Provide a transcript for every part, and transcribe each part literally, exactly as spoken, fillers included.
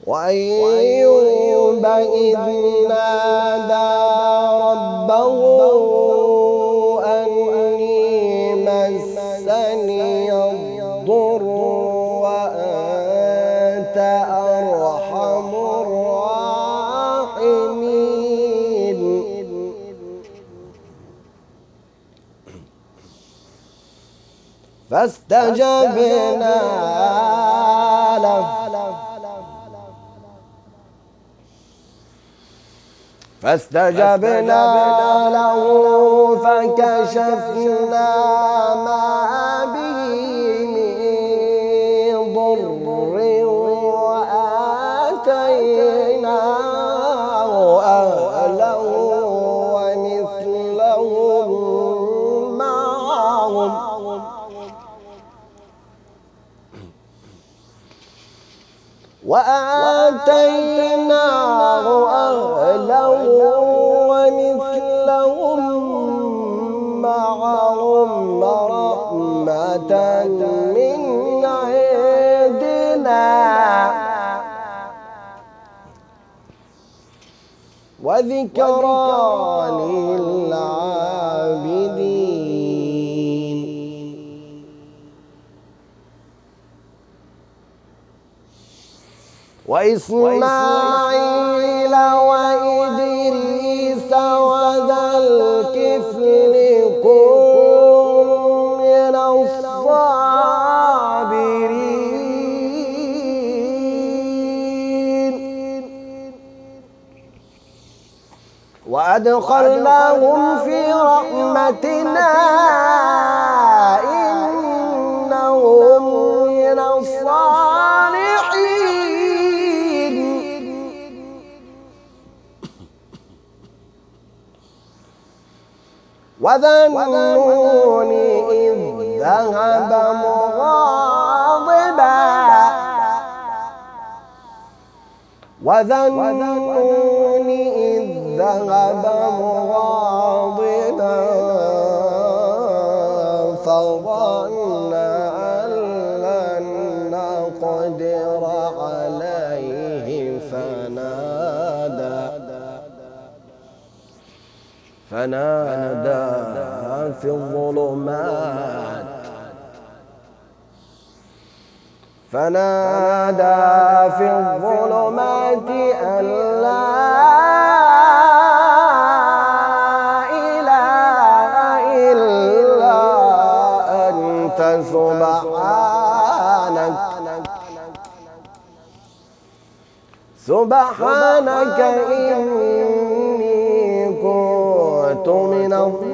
وأيوب إذ نادى ربه أني مسني الضر وأنت أرحم الراحمين فاستجبنا له فاستجبنا له فكشفنا ما به من ضر وآتيناه أهله ومثلهم معهم وآتيناه أهله ومثلهم معهم رحمة من عندنا وذكرى للعابدين وإسماعيل وإدريس وذا الكفل كل من الصابرين وأدخلناهم في رحمتنا إنهم من الصالحين وذا النون إذ ذهب مغاضبا وذا النون إذ ذهب مغاضبا فظن أن لن نقدر عليه فنادى فنادى في الظلمات فنادى في الظلمات أن لا إله إلا أنت سبحانك سبحانك إني كنت من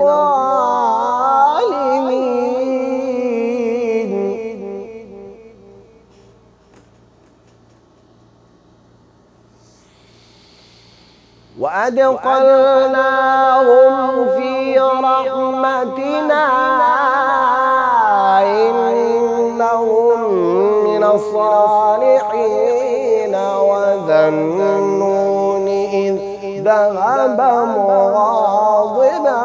الظالمين وأدخلناهم في رحمتنا إنهم من الصالحين وذا النون إذ ذهب مغاضبا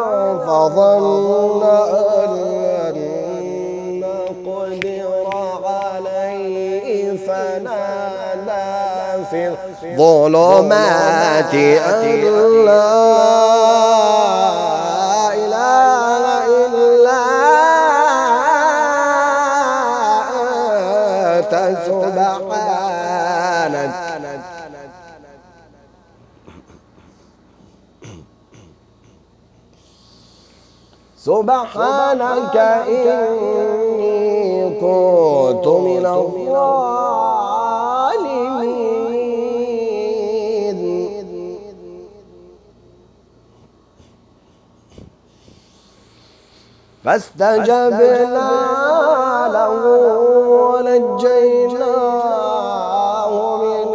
فظن أن لن نقدر عليه فنادى في الظلمات أن لا إله إلا أنت سبحانك سبحانك إني كنت من الظالمين فاستجبنا له ونجيناه من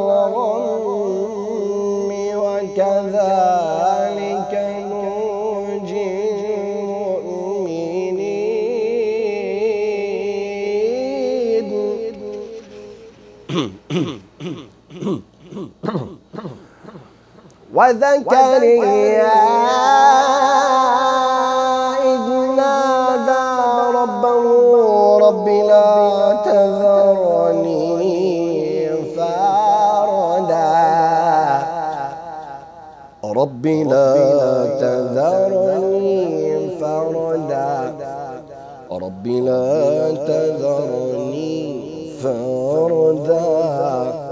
الغم وكذلك ننجي المؤمنين وزكريا إذ نادى ربه رب لا تذرني فردا رب لا تذرني فردا رب لا تذرني فردا